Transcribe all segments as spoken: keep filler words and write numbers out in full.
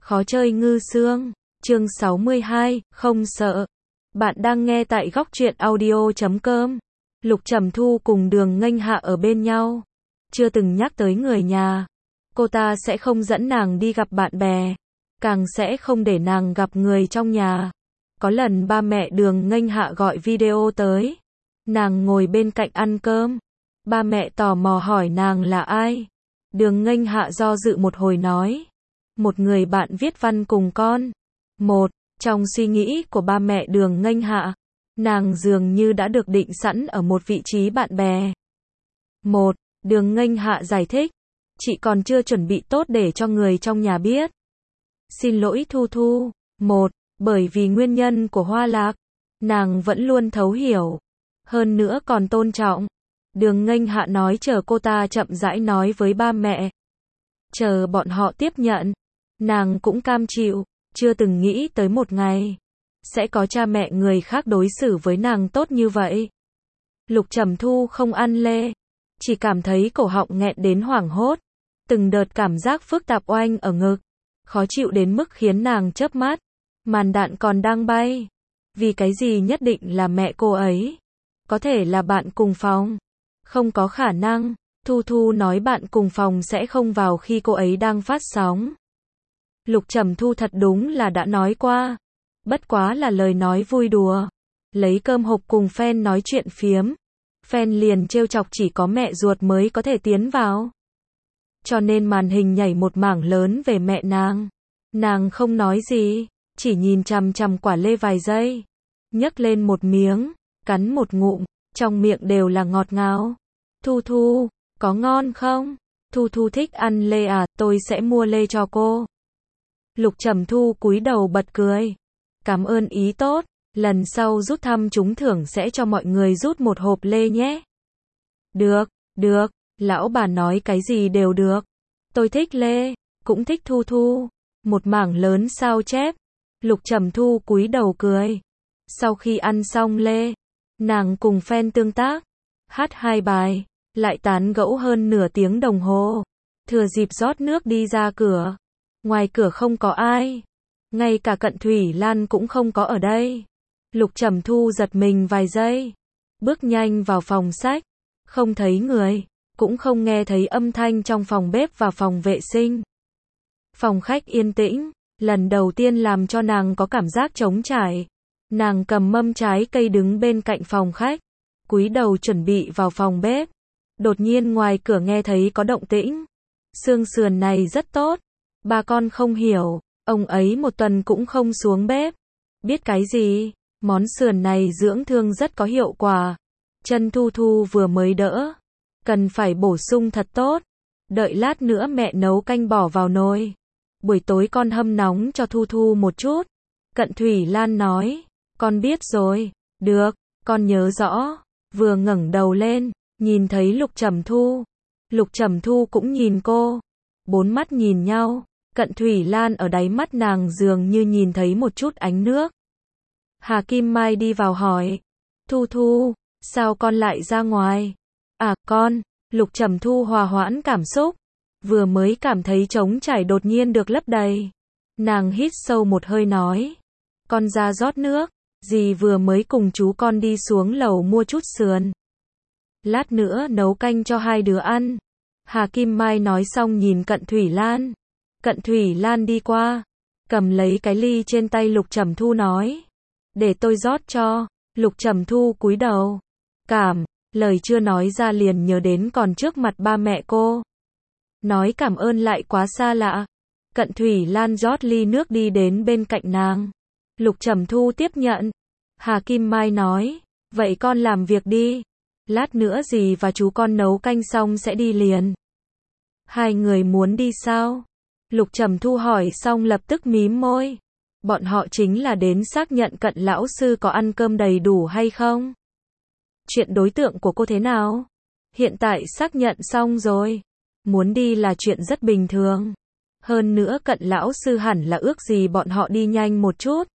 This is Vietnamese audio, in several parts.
Khó chơi ngư xương, chương sáu mươi hai, không sợ. Bạn đang nghe tại góc truyện audio chấm com. Lục Trầm Thu cùng Đường Nghênh Hạ ở bên nhau. Chưa từng nhắc tới người nhà. Cô ta sẽ không dẫn nàng đi gặp bạn bè. Càng sẽ không để nàng gặp người trong nhà. Có lần ba mẹ Đường Nghênh Hạ gọi video tới. Nàng ngồi bên cạnh ăn cơm. Ba mẹ tò mò hỏi nàng là ai. Đường Nghênh Hạ do dự một hồi nói. Một người bạn viết văn cùng con. Một, trong suy nghĩ của ba mẹ Đường Nghênh Hạ, nàng dường như đã được định sẵn ở một vị trí bạn bè. Một, Đường Nghênh Hạ giải thích. Chị còn chưa chuẩn bị tốt để cho người trong nhà biết. Xin lỗi Thu Thu. Một, bởi vì nguyên nhân của Hoa Lạc, nàng vẫn luôn thấu hiểu. Hơn nữa còn tôn trọng. Đường Nghênh Hạ nói chờ cô ta chậm rãi nói với ba mẹ. Chờ bọn họ tiếp nhận. Nàng cũng cam chịu, chưa từng nghĩ tới một ngày sẽ có cha mẹ người khác đối xử với nàng tốt như vậy. Lục Trầm Thu không ăn lê, chỉ cảm thấy cổ họng nghẹn đến hoảng hốt, từng đợt cảm giác phức tạp oanh ở ngực, khó chịu đến mức khiến nàng chớp mắt. Màn đạn còn đang bay, vì cái gì nhất định là mẹ cô ấy? Có thể là bạn cùng phòng, không có khả năng. Thu Thu nói bạn cùng phòng sẽ không vào khi cô ấy đang phát sóng. Lục Trầm Thu thật đúng là đã nói qua, bất quá là lời nói vui đùa, lấy cơm hộp cùng fan nói chuyện phiếm. Fan liền trêu chọc chỉ có mẹ ruột mới có thể tiến vào. Cho nên màn hình nhảy một mảng lớn về mẹ nàng. Nàng không nói gì, chỉ nhìn chằm chằm quả lê vài giây, nhấc lên một miếng, cắn một ngụm, trong miệng đều là ngọt ngào. Thu Thu, có ngon không? Thu Thu thích ăn lê à, tôi sẽ mua lê cho cô. Lục Trầm Thu cúi đầu bật cười. Cảm ơn ý tốt, lần sau rút thăm trúng thưởng sẽ cho mọi người rút một hộp lê nhé. Được, được, lão bà nói cái gì đều được. Tôi thích lê, cũng thích Thu Thu. Một mảng lớn sao chép. Lục Trầm Thu cúi đầu cười. Sau khi ăn xong lê, nàng cùng fan tương tác, hát hai bài, lại tán gẫu hơn nửa tiếng đồng hồ. Thừa dịp rót nước đi ra cửa. Ngoài cửa không có ai, ngay cả Cận Thủy Lan cũng không có ở đây. Lục Trầm Thu giật mình vài giây, bước nhanh vào phòng sách, không thấy người, cũng không nghe thấy âm thanh trong phòng bếp và phòng vệ sinh. Phòng khách yên tĩnh, lần đầu tiên làm cho nàng có cảm giác trống trải. Nàng cầm mâm trái cây đứng bên cạnh phòng khách, cúi đầu chuẩn bị vào phòng bếp. Đột nhiên ngoài cửa nghe thấy có động tĩnh. Xương sườn này rất tốt. Ba con không hiểu, ông ấy một tuần cũng không xuống bếp. Biết cái gì, món sườn này dưỡng thương rất có hiệu quả. Chân Thu Thu vừa mới đỡ, cần phải bổ sung thật tốt. Đợi lát nữa mẹ nấu canh bỏ vào nồi. Buổi tối con hâm nóng cho Thu Thu một chút. Cận Thủy Lan nói, con biết rồi, được, con nhớ rõ. Vừa ngẩng đầu lên, nhìn thấy Lục Trầm Thu. Lục Trầm Thu cũng nhìn cô. Bốn mắt nhìn nhau. Cận Thủy Lan ở đáy mắt nàng dường như nhìn thấy một chút ánh nước. Hà Kim Mai đi vào hỏi. Thu Thu, sao con lại ra ngoài? À con, Lục Trầm Thu hòa hoãn cảm xúc. Vừa mới cảm thấy trống trải đột nhiên được lấp đầy. Nàng hít sâu một hơi nói. Con ra rót nước, dì vừa mới cùng chú con đi xuống lầu mua chút sườn. Lát nữa nấu canh cho hai đứa ăn. Hà Kim Mai nói xong nhìn Cận Thủy Lan. Cận Thủy Lan đi qua, cầm lấy cái ly trên tay Lục Trầm Thu nói. Để tôi rót cho. Lục Trầm Thu cúi đầu. Cảm, lời chưa nói ra liền nhớ đến còn trước mặt ba mẹ cô. Nói cảm ơn lại quá xa lạ. Cận Thủy Lan rót ly nước đi đến bên cạnh nàng. Lục Trầm Thu tiếp nhận. Hà Kim Mai nói, vậy con làm việc đi. Lát nữa dì và chú con nấu canh xong sẽ đi liền. Hai người muốn đi sao? Lục Trầm Thu hỏi xong lập tức mím môi. Bọn họ chính là đến xác nhận Cận lão sư có ăn cơm đầy đủ hay không? Chuyện đối tượng của cô thế nào? Hiện tại xác nhận xong rồi. Muốn đi là chuyện rất bình thường. Hơn nữa Cận lão sư hẳn là ước gì bọn họ đi nhanh một chút.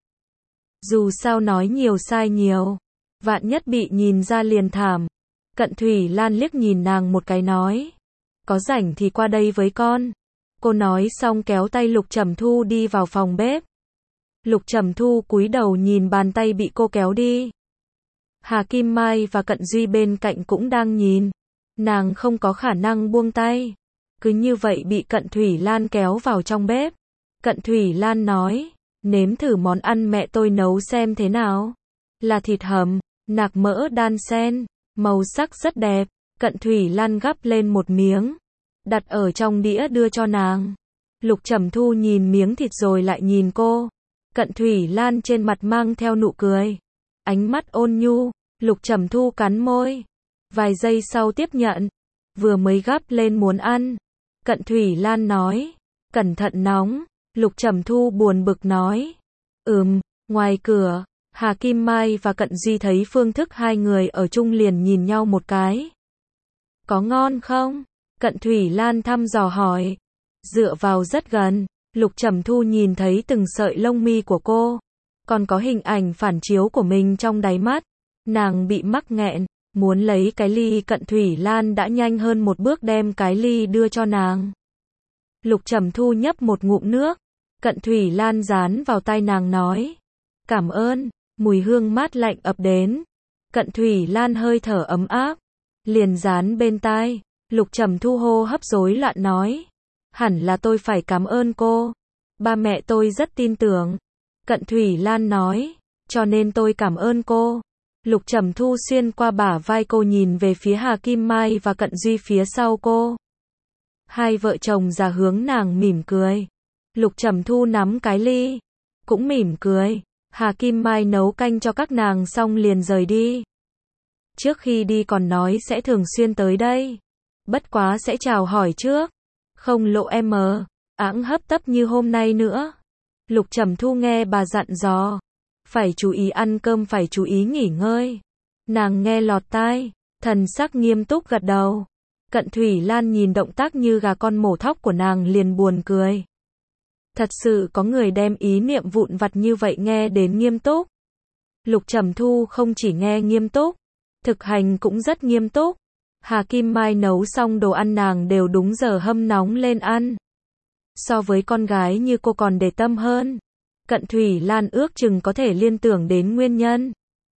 Dù sao nói nhiều sai nhiều. Vạn nhất bị nhìn ra liền thảm. Cận Thủy Lan liếc nhìn nàng một cái nói. Có rảnh thì qua đây với con. Cô nói xong kéo tay Lục Trầm Thu đi vào phòng bếp. Lục Trầm Thu cúi đầu nhìn bàn tay bị cô kéo đi. Hà Kim Mai và Cận Duy bên cạnh cũng đang nhìn. Nàng không có khả năng buông tay. Cứ như vậy bị Cận Thủy Lan kéo vào trong bếp. Cận Thủy Lan nói, nếm thử món ăn mẹ tôi nấu xem thế nào. Là thịt hầm, nạc mỡ đan xen, màu sắc rất đẹp. Cận Thủy Lan gắp lên một miếng, đặt ở trong đĩa đưa cho nàng. Lục Trầm Thu nhìn miếng thịt rồi lại nhìn cô. Cận Thủy Lan trên mặt mang theo nụ cười, ánh mắt ôn nhu. Lục Trầm Thu cắn môi, vài giây sau tiếp nhận, vừa mới gắp lên muốn ăn. Cận Thủy Lan nói, cẩn thận nóng. Lục Trầm Thu buồn bực nói, ừm. Ngoài cửa, Hà Kim Mai và Cận Duy thấy phương thức hai người ở chung liền nhìn nhau một cái. Có ngon không? Cận Thủy Lan thăm dò hỏi. Dựa vào rất gần, Lục Trầm Thu nhìn thấy từng sợi lông mi của cô, còn có hình ảnh phản chiếu của mình trong đáy mắt. Nàng bị mắc nghẹn, muốn lấy cái ly. Cận Thủy Lan đã nhanh hơn một bước đem cái ly đưa cho nàng. Lục Trầm Thu nhấp một ngụm nước. Cận Thủy Lan dán vào tai nàng nói, cảm ơn. Mùi hương mát lạnh ập đến. Cận Thủy Lan hơi thở ấm áp, liền dán bên tai. Lục Trầm Thu hô hấp rối loạn nói, hẳn là tôi phải cảm ơn cô. Ba mẹ tôi rất tin tưởng. Cận Thủy Lan nói, cho nên tôi cảm ơn cô. Lục Trầm Thu xuyên qua bả vai cô nhìn về phía Hà Kim Mai và Cận Duy phía sau cô. Hai vợ chồng già hướng nàng mỉm cười. Lục Trầm Thu nắm cái ly, cũng mỉm cười. Hà Kim Mai nấu canh cho các nàng xong liền rời đi. Trước khi đi còn nói sẽ thường xuyên tới đây. Bất quá sẽ chào hỏi trước, không lộ em ẵng hấp tấp như hôm nay nữa. Lục Trầm Thu nghe bà dặn dò, phải chú ý ăn cơm, phải chú ý nghỉ ngơi. Nàng nghe lọt tai, thần sắc nghiêm túc gật đầu. Cận Thủy Lan nhìn động tác như gà con mổ thóc của nàng liền buồn cười. Thật sự có người đem ý niệm vụn vặt như vậy nghe đến nghiêm túc. Lục Trầm Thu không chỉ nghe nghiêm túc, thực hành cũng rất nghiêm túc. Hà Kim Mai nấu xong đồ ăn nàng đều đúng giờ hâm nóng lên ăn. So với con gái như cô còn để tâm hơn. Cận Thủy Lan ước chừng có thể liên tưởng đến nguyên nhân.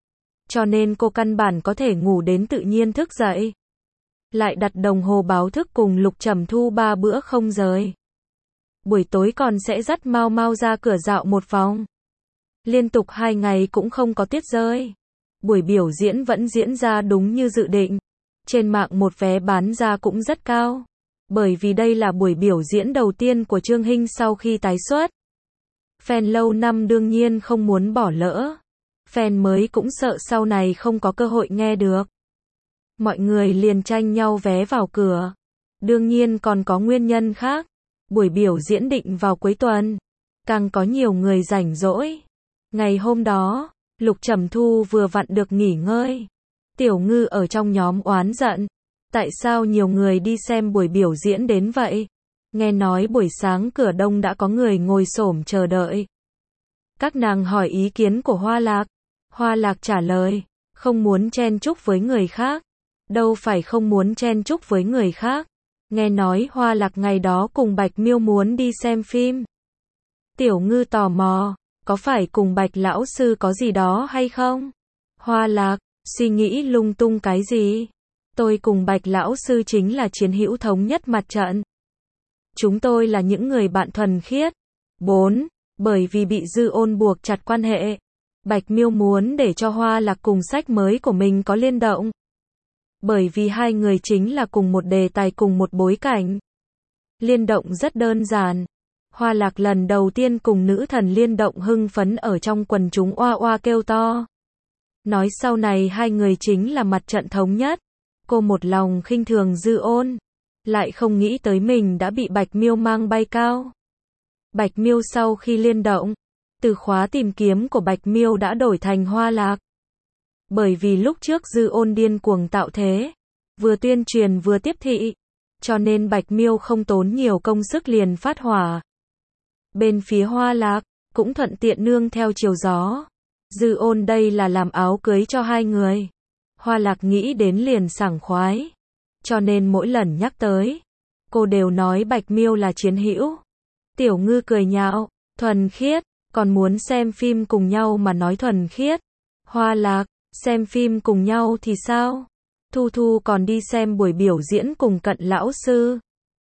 Cho nên cô căn bản có thể ngủ đến tự nhiên thức dậy. Lại đặt đồng hồ báo thức cùng Lục Trầm Thu ba bữa không rời. Buổi tối còn sẽ dắt Mau Mau ra cửa dạo một vòng. Liên tục hai ngày cũng không có tiết rơi. Buổi biểu diễn vẫn diễn ra đúng như dự định. Trên mạng một vé bán ra cũng rất cao. Bởi vì đây là buổi biểu diễn đầu tiên của Trương Hinh sau khi tái xuất. Fan lâu năm đương nhiên không muốn bỏ lỡ. Fan mới cũng sợ sau này không có cơ hội nghe được. Mọi người liền tranh nhau vé vào cửa. Đương nhiên còn có nguyên nhân khác. Buổi biểu diễn định vào cuối tuần. Càng có nhiều người rảnh rỗi. Ngày hôm đó, Lục Trầm Thu vừa vặn được nghỉ ngơi. Tiểu Ngư ở trong nhóm oán giận. Tại sao nhiều người đi xem buổi biểu diễn đến vậy? Nghe nói buổi sáng cửa đông đã có người ngồi xổm chờ đợi. Các nàng hỏi ý kiến của Hoa Lạc. Hoa Lạc trả lời, không muốn chen chúc với người khác. Đâu phải không muốn chen chúc với người khác. Nghe nói Hoa Lạc ngày đó cùng Bạch Miêu muốn đi xem phim. Tiểu Ngư tò mò, có phải cùng Bạch lão sư có gì đó hay không? Hoa Lạc, suy nghĩ lung tung cái gì? Tôi cùng Bạch lão sư chính là chiến hữu thống nhất mặt trận. Chúng tôi là những người bạn thuần khiết. bốn. Bởi vì bị Dư Ôn buộc chặt quan hệ, Bạch Miêu muốn để cho Hoa Lạc cùng sách mới của mình có liên động. Bởi vì hai người chính là cùng một đề tài, cùng một bối cảnh. Liên động rất đơn giản. Hoa Lạc lần đầu tiên cùng nữ thần liên động hưng phấn ở trong quần chúng oa oa kêu to. Nói sau này hai người chính là mặt trận thống nhất. Cô một lòng khinh thường Dư Ôn, lại không nghĩ tới mình đã bị Bạch Miêu mang bay cao. Bạch Miêu sau khi liên động, từ khóa tìm kiếm của Bạch Miêu đã đổi thành Hoa Lạc. Bởi vì lúc trước Dư Ôn điên cuồng tạo thế, vừa tuyên truyền vừa tiếp thị, cho nên Bạch Miêu không tốn nhiều công sức liền phát hỏa. Bên phía Hoa Lạc, cũng thuận tiện nương theo chiều gió. Dư Ôn đây là làm áo cưới cho hai người. Hoa Lạc nghĩ đến liền sảng khoái. Cho nên mỗi lần nhắc tới, cô đều nói Bạch Miêu là chiến hữu. Tiểu Ngư cười nhạo, thuần khiết, còn muốn xem phim cùng nhau mà nói thuần khiết. Hoa Lạc, xem phim cùng nhau thì sao? Thu Thu còn đi xem buổi biểu diễn cùng Cận lão sư.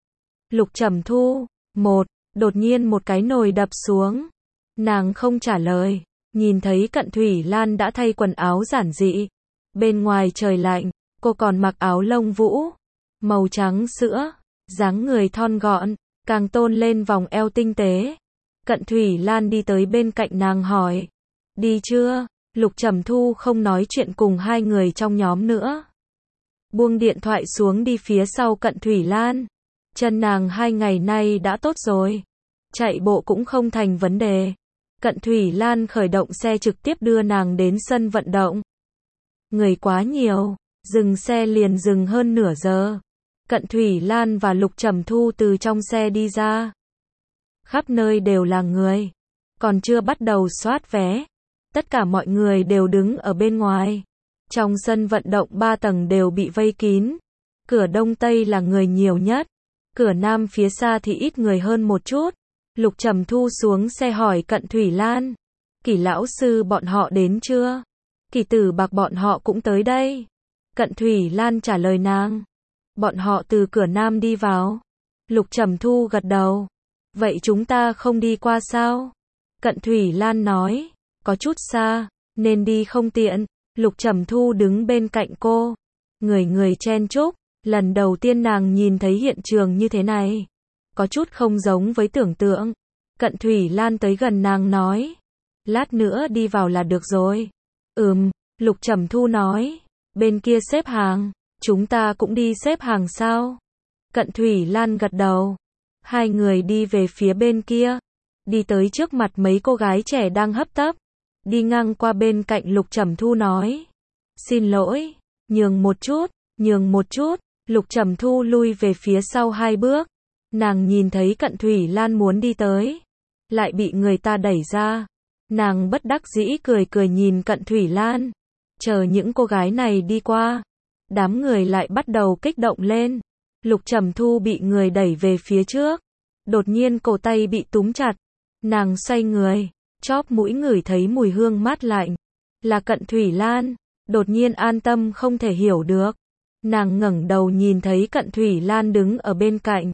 Lục Trầm Thu, một, đột nhiên một cái nồi đập xuống. Nàng không trả lời, nhìn thấy Cận Thủy Lan đã thay quần áo giản dị. Bên ngoài trời lạnh, cô còn mặc áo lông vũ, màu trắng sữa, dáng người thon gọn, càng tôn lên vòng eo tinh tế. Cận Thủy Lan đi tới bên cạnh nàng hỏi, đi chưa? Lục Trầm Thu không nói chuyện cùng hai người trong nhóm nữa. Buông điện thoại xuống đi phía sau Cận Thủy Lan. Chân nàng hai ngày nay đã tốt rồi. Chạy bộ cũng không thành vấn đề. Cận Thủy Lan khởi động xe trực tiếp đưa nàng đến sân vận động. Người quá nhiều, dừng xe liền dừng hơn nửa giờ. Cận Thủy Lan và Lục Trầm Thu từ trong xe đi ra. Khắp nơi đều là người. Còn chưa bắt đầu soát vé. Tất cả mọi người đều đứng ở bên ngoài. Trong sân vận động ba tầng đều bị vây kín. Cửa đông tây là người nhiều nhất. Cửa nam phía xa thì ít người hơn một chút. Lục Trầm Thu xuống xe hỏi Cận Thủy Lan. Kỷ lão sư bọn họ đến chưa? Kỷ Tử Bạc bọn họ cũng tới đây. Cận Thủy Lan trả lời nàng. Bọn họ từ cửa nam đi vào. Lục Trầm Thu gật đầu. Vậy chúng ta không đi qua sao? Cận Thủy Lan nói. Có chút xa, nên đi không tiện. Lục Trầm Thu đứng bên cạnh cô. Người người chen chúc. Lần đầu tiên nàng nhìn thấy hiện trường như thế này. Có chút không giống với tưởng tượng. Cận Thủy Lan tới gần nàng nói. Lát nữa đi vào là được rồi. Ừm, Lục Trầm Thu nói. Bên kia xếp hàng. Chúng ta cũng đi xếp hàng sao? Cận Thủy Lan gật đầu. Hai người đi về phía bên kia. Đi tới trước mặt mấy cô gái trẻ đang hấp tấp. Đi ngang qua bên cạnh Lục Trầm Thu nói. Xin lỗi, nhường một chút, nhường một chút. Lục Trầm Thu lui về phía sau hai bước. Nàng nhìn thấy Cận Thủy Lan muốn đi tới. Lại bị người ta đẩy ra. Nàng bất đắc dĩ cười cười nhìn Cận Thủy Lan. Chờ những cô gái này đi qua. Đám người lại bắt đầu kích động lên. Lục Trầm Thu bị người đẩy về phía trước. Đột nhiên cổ tay bị túm chặt. Nàng xoay người. Chóp mũi ngửi thấy mùi hương mát lạnh. Là Cận Thủy Lan. Đột nhiên an tâm không thể hiểu được. Nàng ngẩng đầu nhìn thấy Cận Thủy Lan đứng ở bên cạnh.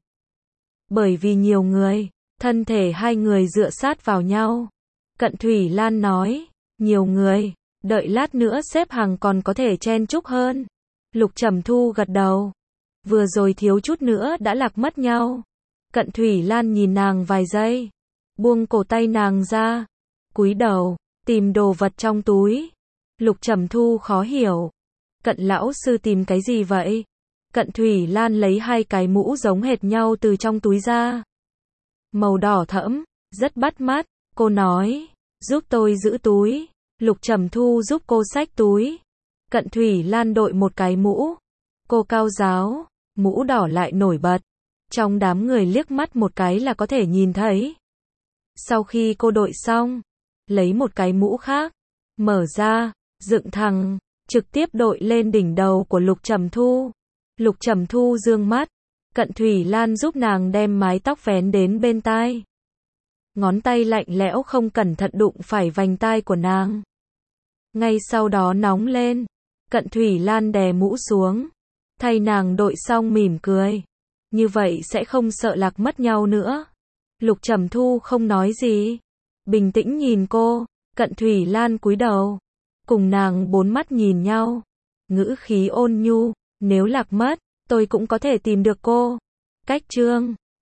Bởi vì nhiều người, thân thể hai người dựa sát vào nhau. Cận Thủy Lan nói, nhiều người, đợi lát nữa xếp hàng còn có thể chen chúc hơn. Lục Trầm Thu gật đầu. Vừa rồi thiếu chút nữa đã lạc mất nhau. Cận Thủy Lan nhìn nàng vài giây. Buông cổ tay nàng ra. Cúi đầu, tìm đồ vật trong túi. Lục Trầm Thu khó hiểu. Cận lão sư tìm cái gì vậy? Cận Thủy Lan lấy hai cái mũ giống hệt nhau từ trong túi ra. Màu đỏ thẫm, rất bắt mắt. Cô nói, giúp tôi giữ túi. Lục Trầm Thu giúp cô xách túi. Cận Thủy Lan đội một cái mũ. Cô cao giáo, mũ đỏ lại nổi bật. Trong đám người liếc mắt một cái là có thể nhìn thấy. Sau khi cô đội xong, lấy một cái mũ khác, mở ra, dựng thẳng, trực tiếp đội lên đỉnh đầu của Lục Trầm Thu. Lục Trầm Thu dương mắt, Cận Thủy Lan giúp nàng đem mái tóc vén đến bên tai. Ngón tay lạnh lẽo không cẩn thận đụng phải vành tai của nàng. Ngay sau đó nóng lên, Cận Thủy Lan đè mũ xuống, thay nàng đội xong mỉm cười. Như vậy sẽ không sợ lạc mất nhau nữa. Lục Trầm Thu không nói gì, bình tĩnh nhìn cô. Cận Thủy Lan cúi đầu, cùng nàng bốn mắt nhìn nhau, ngữ khí ôn nhu, nếu lạc mất, tôi cũng có thể tìm được cô. Cách chương